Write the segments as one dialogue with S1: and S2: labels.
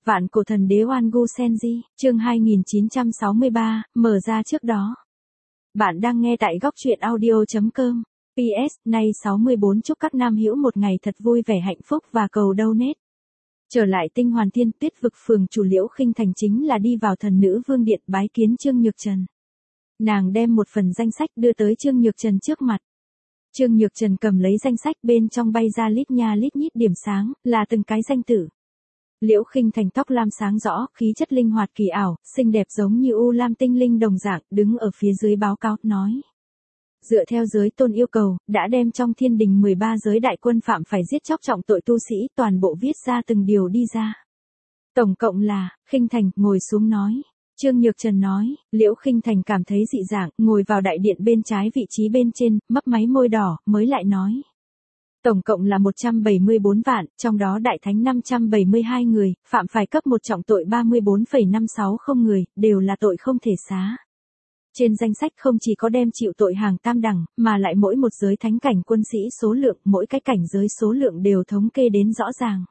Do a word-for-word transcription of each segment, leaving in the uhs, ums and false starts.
S1: Vạn cổ thần đế Oan Gu Senji, chương hai nghìn chín trăm sáu mươi ba, mở ra trước đó. Bạn đang nghe tại góc truyện audio chấm com. pê ét, nay sáu mươi bốn chúc các nam hữu một ngày thật vui vẻ hạnh phúc và cầu donate. Trở lại Tinh Hoàn Thiên, Tuyết Vực phường chủ Liễu Khinh Thành chính là đi vào Thần Nữ Vương điện bái kiến Trương Nhược Trần. Nàng đem một phần danh sách đưa tới Trương Nhược Trần trước mặt. Trương Nhược Trần cầm lấy danh sách, bên trong bay ra lít nha lít nhít điểm sáng, là từng cái danh tử. Liễu Khinh Thành tóc lam sáng rõ, khí chất linh hoạt kỳ ảo, xinh đẹp giống như u lam tinh linh đồng dạng, đứng ở phía dưới báo cáo, nói. Dựa theo giới tôn yêu cầu, đã đem trong thiên đình mười ba giới đại quân phạm phải giết chóc trọng tội tu sĩ, toàn bộ viết ra từng điều đi ra. Tổng cộng là, Khinh Thành, ngồi xuống nói. Trương Nhược Trần nói, Liễu Khinh Thành cảm thấy dị dạng, ngồi vào đại điện bên trái vị trí bên trên, mấp máy môi đỏ, mới lại nói. Tổng cộng là một trăm bảy mươi bốn vạn, trong đó đại thánh năm trăm bảy mươi hai người, phạm phải cấp một trọng tội ba mươi bốn phẩy năm sáu không người, đều là tội không thể xá. Trên danh sách không chỉ có đem chịu tội hàng tam đẳng, mà lại mỗi một giới thánh cảnh quân sĩ số lượng, mỗi cái cảnh giới số lượng đều thống kê đến rõ ràng.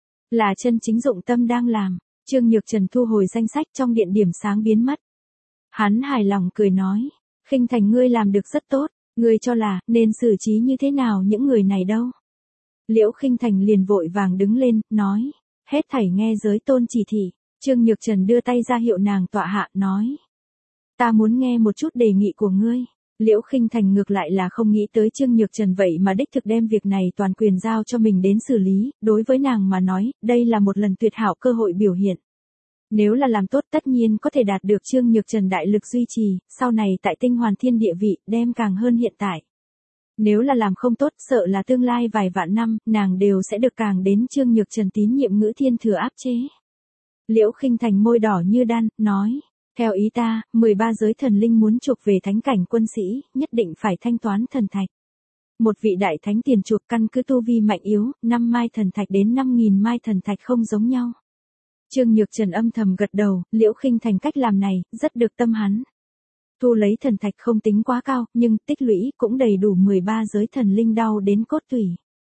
S1: Là chân chính dụng tâm đang làm. Trương Nhược Trần thu hồi danh sách, trong điện điểm sáng biến mất. Hắn hài lòng cười nói, Khinh Thành ngươi làm được rất tốt, ngươi cho là, nên xử trí như thế nào những người này đâu. Liễu Khinh Thành liền vội vàng đứng lên, nói, hết thảy nghe giới tôn chỉ thị. Trương Nhược Trần đưa tay ra hiệu nàng tọa hạ, nói, ta muốn nghe một chút đề nghị của ngươi. Liễu Khinh Thành ngược lại là không nghĩ tới Trương Nhược Trần vậy mà đích thực đem việc này toàn quyền giao cho mình đến xử lý, đối với nàng mà nói, đây là một lần tuyệt hảo cơ hội biểu hiện. Nếu là làm tốt tất nhiên có thể đạt được Trương Nhược Trần đại lực duy trì, sau này tại Tinh Hoàn Thiên địa vị, đem càng hơn hiện tại. Nếu là làm không tốt, sợ là tương lai vài vạn năm, nàng đều sẽ được càng đến Trương Nhược Trần tín nhiệm ngữ thiên thừa áp chế. Liễu Khinh Thành môi đỏ như đan, nói. Theo ý ta, mười ba giới thần linh muốn chuộc về thánh cảnh quân sĩ, nhất định phải thanh toán thần thạch. Một vị đại thánh tiền chuộc căn cứ tu vi mạnh yếu, năm mai thần thạch đến năm nghìn mai thần thạch không giống nhau. Trương Nhược Trần âm thầm gật đầu, Liễu Khinh Thành cách làm này, rất được tâm hắn. Thu lấy thần thạch không tính quá cao, nhưng tích lũy cũng đầy đủ mười ba giới thần linh đau đến cốt tủy.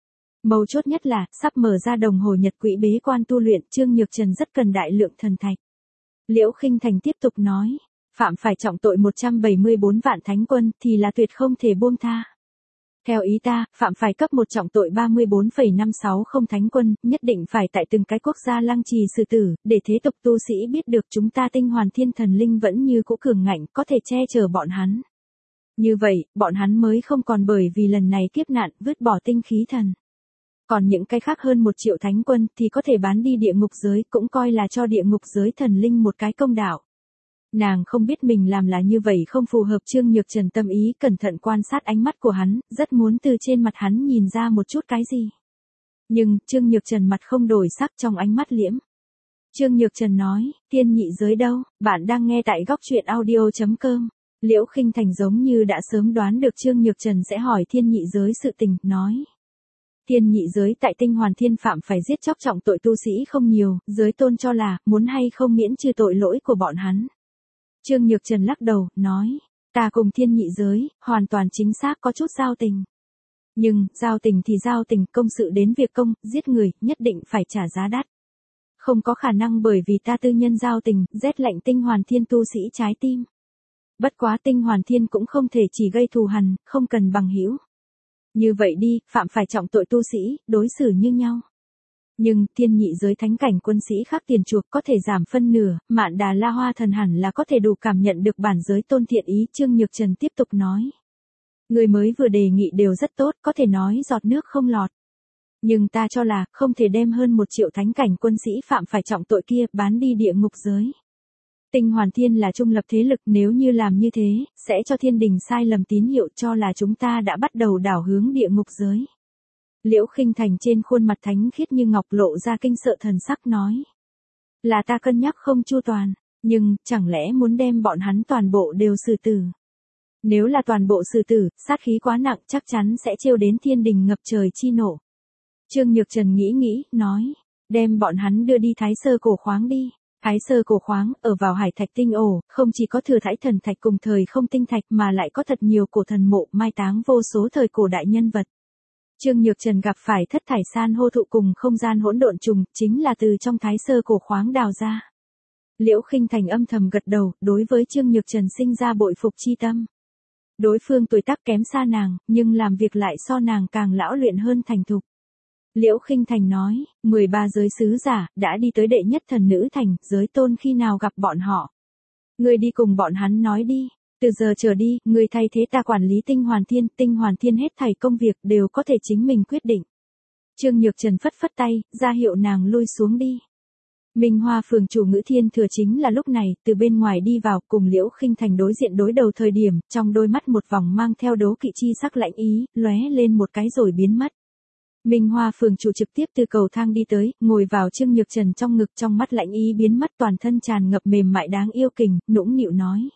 S1: Mấu chốt nhất là, sắp mở ra đồng hồ nhật quỹ bế quan tu luyện, Trương Nhược Trần rất cần đại lượng thần thạch. Liễu Khinh Thành tiếp tục nói, phạm phải trọng tội một trăm bảy mươi bốn vạn thánh quân thì là tuyệt không thể buông tha. Theo ý ta, phạm phải cấp một trọng tội ba mươi bốn phẩy năm sáu không thánh quân, nhất định phải tại từng cái quốc gia lăng trì xử tử, để thế tục tu sĩ biết được chúng ta Tinh Hoàn Thiên thần linh vẫn như cũ cường ngạnh, có thể che chở bọn hắn. Như vậy, bọn hắn mới không còn bởi vì lần này kiếp nạn vứt bỏ tinh khí thần. Còn những cái khác hơn một triệu thánh quân thì có thể bán đi địa ngục giới, cũng coi là cho địa ngục giới thần linh một cái công đạo. Nàng không biết mình làm là như vậy không phù hợp Trương Nhược Trần tâm ý, cẩn thận quan sát ánh mắt của hắn, rất muốn từ trên mặt hắn nhìn ra một chút cái gì. Nhưng, Trương Nhược Trần mặt không đổi sắc, trong ánh mắt liễm. Trương Nhược Trần nói, thiên nhị giới đâu, bạn đang nghe tại góc truyện audio chấm com. Liễu Khinh Thành giống như đã sớm đoán được Trương Nhược Trần sẽ hỏi thiên nhị giới sự tình, nói. Thiên nhị giới tại Tinh Hoàn Thiên phạm phải giết chóc trọng tội tu sĩ không nhiều, giới tôn cho là, muốn hay không miễn trừ tội lỗi của bọn hắn. Trương Nhược Trần lắc đầu, nói, ta cùng thiên nhị giới, hoàn toàn chính xác có chút giao tình. Nhưng, giao tình thì giao tình, công sự đến việc công, giết người, nhất định phải trả giá đắt. Không có khả năng bởi vì ta tư nhân giao tình, rét lạnh Tinh Hoàn Thiên tu sĩ trái tim. Bất quá Tinh Hoàn Thiên cũng không thể chỉ gây thù hằn, không cần bằng hữu. Như vậy đi, phạm phải trọng tội tu sĩ, đối xử như nhau. Nhưng, thiên nhị giới thánh cảnh quân sĩ khác tiền chuộc có thể giảm phân nửa, Mạn Đà La Hoa thần hẳn là có thể đủ cảm nhận được bản giới tôn thiện ý. Trương Nhược Trần tiếp tục nói. Người mới vừa đề nghị đều rất tốt, có thể nói giọt nước không lọt. Nhưng ta cho là, không thể đem hơn một triệu thánh cảnh quân sĩ phạm phải trọng tội kia, bán đi địa ngục giới. Tinh Hoàn Thiên là trung lập thế lực, nếu như làm như thế, sẽ cho thiên đình sai lầm tín hiệu, cho là chúng ta đã bắt đầu đảo hướng địa ngục giới. Liễu Khinh Thành trên khuôn mặt thánh khiết như ngọc lộ ra kinh sợ thần sắc, nói. Là ta cân nhắc không chu toàn, nhưng, chẳng lẽ muốn đem bọn hắn toàn bộ đều xử tử. Nếu là toàn bộ xử tử, sát khí quá nặng chắc chắn sẽ trêu đến thiên đình ngập trời chi nộ. Trương Nhược Trần nghĩ nghĩ, nói. Đem bọn hắn đưa đi Thái Sơ cổ khoáng đi. Thái Sơ cổ khoáng, ở vào hải thạch tinh ổ, không chỉ có thừa thải thần thạch cùng thời không tinh thạch mà lại có thật nhiều cổ thần mộ mai táng vô số thời cổ đại nhân vật. Trương Nhược Trần gặp phải thất thải san hô thụ cùng không gian hỗn độn trùng, chính là từ trong thái sơ cổ khoáng đào ra. Liễu Khinh Thành âm thầm gật đầu, đối với Trương Nhược Trần sinh ra bội phục chi tâm. Đối phương tuổi tác kém xa nàng, nhưng làm việc lại so nàng càng lão luyện hơn thành thục. Liễu Khinh Thành nói, mười ba giới sứ giả, đã đi tới đệ nhất thần nữ thành, giới tôn khi nào gặp bọn họ. Ngươi đi cùng bọn hắn nói đi, từ giờ trở đi, ngươi thay thế ta quản lý Tinh Hoàn Thiên, Tinh Hoàn Thiên hết thảy công việc đều có thể chính mình quyết định. Trương Nhược Trần phất phất tay, ra hiệu nàng lui xuống đi. Minh Hoa phường chủ Ngữ Thiên Thừa chính là lúc này, từ bên ngoài đi vào, cùng Liễu Khinh Thành đối diện đối đầu thời điểm, trong đôi mắt một vòng mang theo đố kỵ chi sắc lạnh ý, lóe lên một cái rồi biến mất. Minh Hoa phường chủ trực tiếp từ cầu thang đi tới, ngồi vào Trương Nhược Trần trong ngực, trong mắt lạnh ý biến mất, toàn thân tràn ngập mềm mại đáng yêu kình, nũng nịu nói.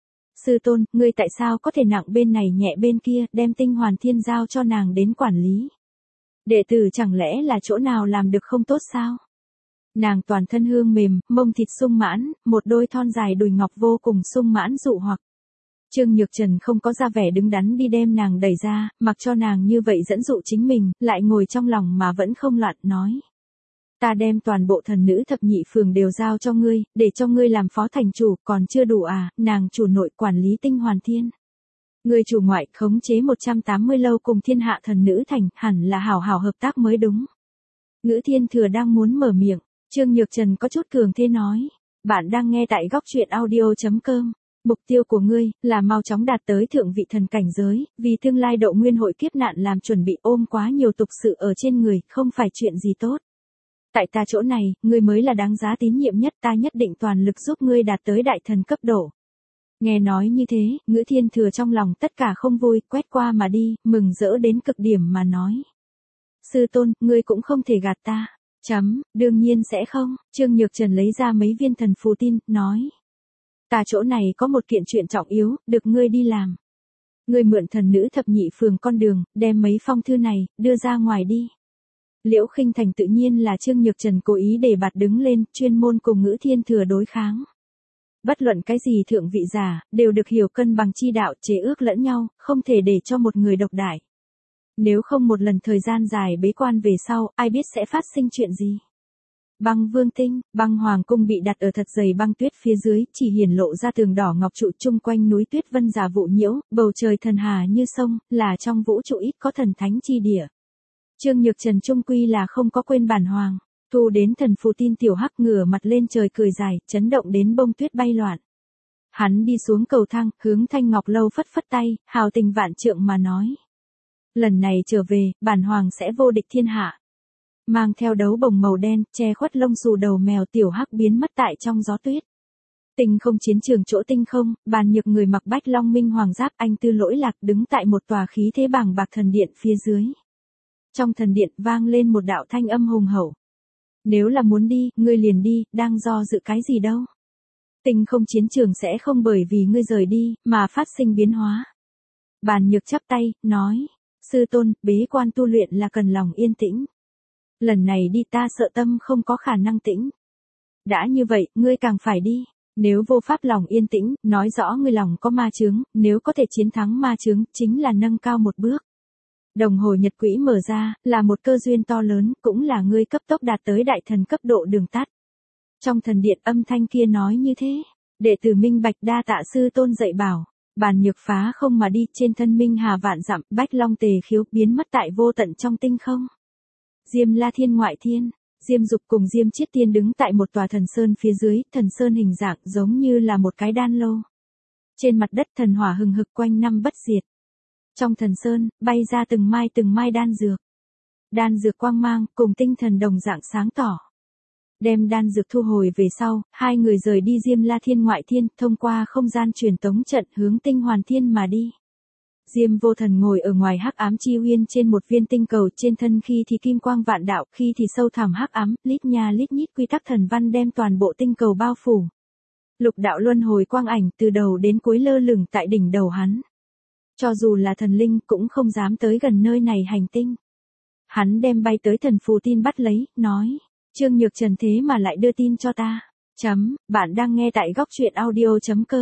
S1: Sư tôn, ngươi tại sao có thể nặng bên này nhẹ bên kia, đem Tinh Hoàn Thiên giao cho nàng đến quản lý. Đệ tử chẳng lẽ là chỗ nào làm được không tốt sao? Nàng toàn thân hương mềm, mông thịt sung mãn, một đôi thon dài đùi ngọc vô cùng sung mãn dụ hoặc. Trương Nhược Trần không có ra vẻ đứng đắn đi đem nàng đẩy ra, mặc cho nàng như vậy dẫn dụ chính mình, lại ngồi trong lòng mà vẫn không loạn, nói. Ta đem toàn bộ thần nữ thập nhị phường đều giao cho ngươi, để cho ngươi làm phó thành chủ, còn chưa đủ à, nàng chủ nội quản lý Tinh Hoàn Thiên. Ngươi chủ ngoại khống chế một trăm tám mươi lâu cùng thiên hạ thần nữ thành, hẳn là hảo hảo hợp tác mới đúng. Ngữ Thiên Thừa đang muốn mở miệng, Trương Nhược Trần có chút cường thế nói. Bạn đang nghe tại góc truyện audio chấm com. Mục tiêu của ngươi là mau chóng đạt tới thượng vị thần cảnh giới, vì tương lai độ nguyên hội kiếp nạn làm chuẩn bị, ôm quá nhiều tục sự ở trên người, không phải chuyện gì tốt. Tại ta chỗ này, ngươi mới là đáng giá tín nhiệm nhất, ta nhất định toàn lực giúp ngươi đạt tới đại thần cấp độ. Nghe nói như thế, Ngữ Thiên Thừa trong lòng tất cả không vui, quét qua mà đi, mừng rỡ đến cực điểm mà nói. Sư tôn, ngươi cũng không thể gạt ta. Chấm, đương nhiên sẽ không, Trương Nhược Trần lấy ra mấy viên thần phù tin, nói. Ta chỗ này có một kiện chuyện trọng yếu, được ngươi đi làm. Ngươi mượn thần nữ thập nhị phường con đường, đem mấy phong thư này, đưa ra ngoài đi. Liễu Khinh Thành tự nhiên là Trương Nhược Trần cố ý để bạt đứng lên, chuyên môn cùng Ngữ Thiên Thừa đối kháng. Bất luận cái gì thượng vị giả, đều được hiểu cân bằng chi đạo, chế ước lẫn nhau, không thể để cho một người độc đại. Nếu không một lần thời gian dài bế quan về sau, ai biết sẽ phát sinh chuyện gì. Băng Vương Tinh, băng hoàng cung bị đặt ở thật dày băng tuyết phía dưới, chỉ hiển lộ ra tường đỏ ngọc trụ chung quanh núi tuyết vân giả vụ nhiễu, bầu trời thần hà như sông, là trong vũ trụ ít có thần thánh chi địa. Trương Nhược Trần trung quy là không có quên bản hoàng, thu đến thần phù tin tiểu hắc ngửa mặt lên trời cười dài, chấn động đến bông tuyết bay loạn. Hắn đi xuống cầu thang, hướng Thanh Ngọc Lâu phất phất tay, hào tình vạn trượng mà nói. Lần này trở về, bản hoàng sẽ vô địch thiên hạ. Mang theo đấu bồng màu đen, che khuất lông xù đầu mèo tiểu hắc biến mất tại trong gió tuyết. Tinh không chiến trường chỗ tinh không, Bàn Nhược người mặc bách long minh hoàng giáp, anh tư lỗi lạc đứng tại một tòa khí thế bảng bạc thần điện phía dưới. Trong thần điện vang lên một đạo thanh âm hùng hậu. Nếu là muốn đi, ngươi liền đi, đang do dự cái gì đâu. Tinh không chiến trường sẽ không bởi vì ngươi rời đi, mà phát sinh biến hóa. Bàn Nhược chắp tay, nói. Sư tôn, bế quan tu luyện là cần lòng yên tĩnh. Lần này đi ta sợ tâm không có khả năng tĩnh. Đã như vậy, ngươi càng phải đi. Nếu vô pháp lòng yên tĩnh, nói rõ ngươi lòng có ma chướng, nếu có thể chiến thắng ma chướng, chính là nâng cao một bước. Đồng hồ nhật quỹ mở ra, là một cơ duyên to lớn, cũng là ngươi cấp tốc đạt tới đại thần cấp độ đường tắt. Trong thần điện âm thanh kia nói như thế, đệ tử minh bạch đa tạ sư tôn dạy bảo. Bàn Nhược phá không mà đi, trên thân minh hà vạn dặm, bách long tề khiếu biến mất tại vô tận trong tinh không. Diêm La Thiên ngoại thiên, Diêm Dục cùng Diêm Chiết Tiên đứng tại một tòa thần sơn phía dưới, thần sơn hình dạng giống như là một cái đan lô. Trên mặt đất thần hỏa hừng hực quanh năm bất diệt. Trong thần sơn, bay ra từng mai từng mai đan dược. Đan dược quang mang, cùng tinh thần đồng dạng sáng tỏ. Đem đan dược thu hồi về sau, hai người rời đi Diêm La Thiên ngoại thiên, thông qua không gian truyền tống trận hướng Tinh Hoàn Thiên mà đi. Diêm Vô Thần ngồi ở ngoài hắc ám chi uyên trên một viên tinh cầu, trên thân khi thì kim quang vạn đạo, khi thì sâu thẳm hắc ám, lít nha lít nhít quy tắc thần văn đem toàn bộ tinh cầu bao phủ. Lục đạo luân hồi quang ảnh từ đầu đến cuối lơ lửng tại đỉnh đầu hắn. Cho dù là thần linh cũng không dám tới gần nơi này hành tinh. Hắn đem bay tới thần phù tin bắt lấy, nói. Trương Nhược Trần thế mà lại đưa tin cho ta. Chấm, bạn đang nghe tại góc truyện audio chấm com.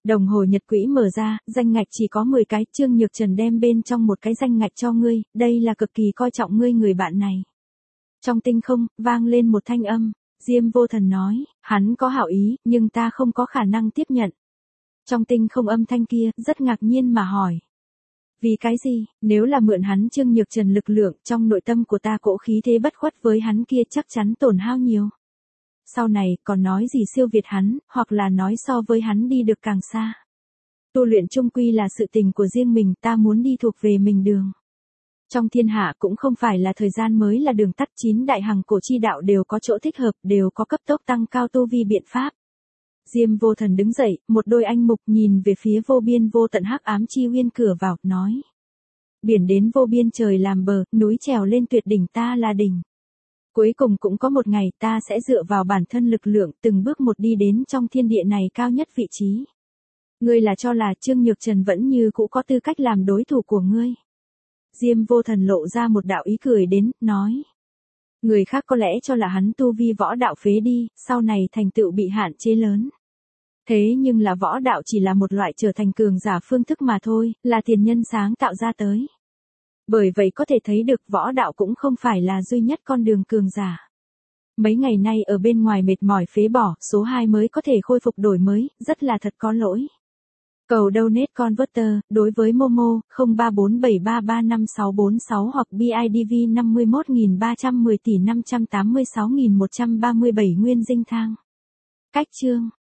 S1: Đồng hồ nhật quỹ mở ra, danh ngạch chỉ có mười cái, Trương Nhược Trần đem bên trong một cái danh ngạch cho ngươi, đây là cực kỳ coi trọng ngươi người bạn này. Trong tinh không, vang lên một thanh âm, Diêm Vô Thần nói, hắn có hảo ý, nhưng ta không có khả năng tiếp nhận. Trong tinh không âm thanh kia, rất ngạc nhiên mà hỏi. Vì cái gì, nếu là mượn hắn Trương Nhược Trần lực lượng, trong nội tâm của ta cỗ khí thế bất khuất với hắn kia chắc chắn tổn hao nhiều. Sau này, còn nói gì siêu việt hắn, hoặc là nói so với hắn đi được càng xa. Tu luyện chung quy là sự tình của riêng mình, ta muốn đi thuộc về mình đường. Trong thiên hạ cũng không phải là thời gian mới là đường tắt, chín đại hằng cổ chi đạo đều có chỗ thích hợp, đều có cấp tốc tăng cao tu vi biện pháp. Diêm Vô Thần đứng dậy, một đôi anh mục nhìn về phía vô biên vô tận hắc ám chi uyên cửa vào, nói. Biển đến vô biên trời làm bờ, núi trèo lên tuyệt đỉnh ta là đỉnh. Cuối cùng cũng có một ngày ta sẽ dựa vào bản thân lực lượng từng bước một đi đến trong thiên địa này cao nhất vị trí. Ngươi là cho là Trương Nhược Trần vẫn như cũ có tư cách làm đối thủ của ngươi. Diêm Vô Thần lộ ra một đạo ý cười đến, nói. Người khác có lẽ cho là hắn tu vi võ đạo phế đi, sau này thành tựu bị hạn chế lớn. Thế nhưng là võ đạo chỉ là một loại trở thành cường giả phương thức mà thôi, là tiền nhân sáng tạo ra tới. Bởi vậy có thể thấy được võ đạo cũng không phải là duy nhất con đường cường giả. Mấy ngày nay ở bên ngoài mệt mỏi phế bỏ, số hai mới có thể khôi phục đổi mới, rất là thật có lỗi. Cầu donate converter, đối với Momo, không ba bốn bảy ba ba năm sáu bốn sáu hoặc bê i đê vê năm mươi mốt nghìn ba trăm mười tỷ năm trăm tám mươi sáu nghìn một trăm ba mươi bảy nguyên dinh thang. Cách chương